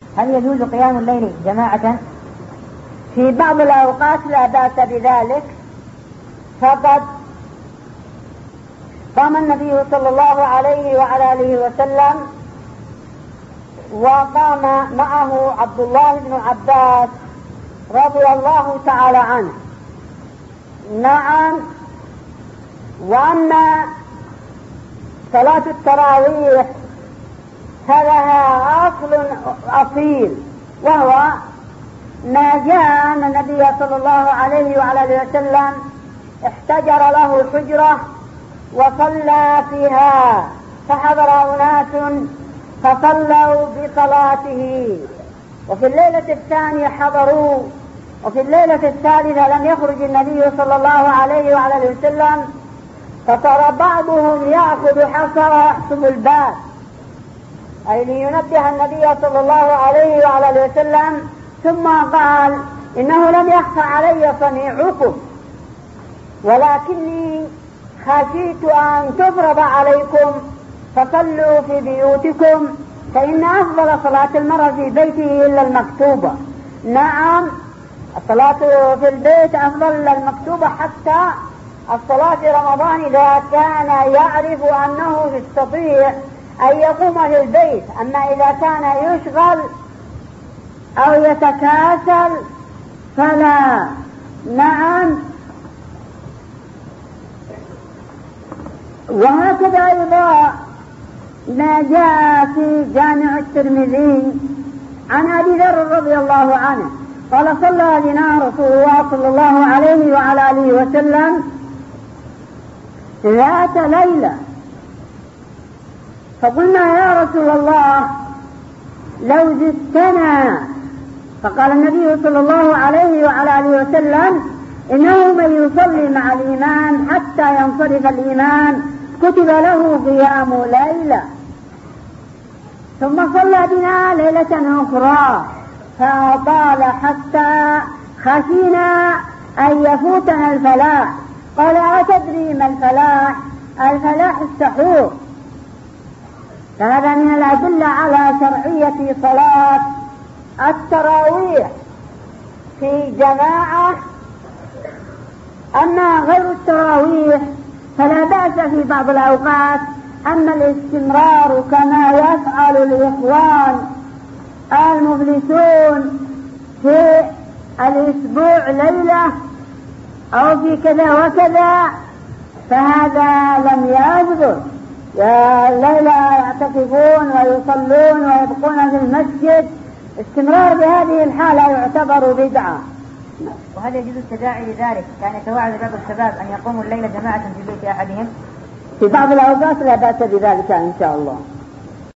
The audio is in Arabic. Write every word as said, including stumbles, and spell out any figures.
هل يجوز قيام الليل جماعة؟ في بعض الأوقات لا بأس بذلك، فقد قام النبي صلى الله عليه وعلى آله وسلم وقام معه عبد الله بن عباس رضي الله تعالى عنه. نعم. وأما صلاة التراويح فلها أصل أصيل، وهو ما جاء أن النبي صلى الله عليه وعلى آله وسلم احتجر له حجرة وصلى فيها، فحضر أناس فصلوا بصلاته، وفي الليلة الثانية حضروا، وفي الليلة الثالثة لم يخرج النبي صلى الله عليه وعلى آله وسلم، فصار بعضهم يأخذ حصى ويحسب الباب، أي لينبه النبي صلى الله عليه وعلى آله وسلم، ثم قال: إنه لم يخفى علي صنيعكم، ولكني خشيت أن تفرض عليكم فصلوا في بيوتكم، فإن أفضل صلاة المرء في بيته إلا المكتوبة. نعم، الصلاة في البيت أفضل إلا المكتوبة، حتى الصلاة في رمضان إذا كان يعرف أنه يستطيع أن يقوم في البيت، أما إذا كان يشغل أو يتكاسل فلا. نعم. وهكذا أيضا ما جاء في جامع الترمذي عن أبي ذر رضي الله عنه قال: صلى بنا رسول الله صلى الله عليه وعلى آله وسلم ذات ليلة، فقلنا: يا رسول الله لو زدتنا، فقال النبي صلى الله عليه وعلى آله وسلم: إنه من يصلي مع الإمام حتى ينصرف الإمام كتب له قيام ليلة. ثم صلى بنا ليلة أخرى فأطال حتى خشينا أن يفوتنا الفلاح، قال: أتدري ما الفلاح؟ الفلاح السحور. فهذا من الأدلة على شرعية صلاة التراويح في جماعة. أما غير التراويح فلا بأس في بعض الأوقات، أما الاستمرار كما يفعل الإخوان المفلسون في الأسبوع ليلة أو في كذا وكذا، فهذا لم يثبت. يا ليلة يعتكفون ويصلون ويبقون في المسجد، استمرار بهذه الحالة يعتبر بدعة. وهل يجوز التداعي لذلك، كان يتواعد بعض الشباب أن يقوموا الليلة جماعة في بيت أحدهم؟ في بعض الأوقات لا بأس بذلك إن شاء الله.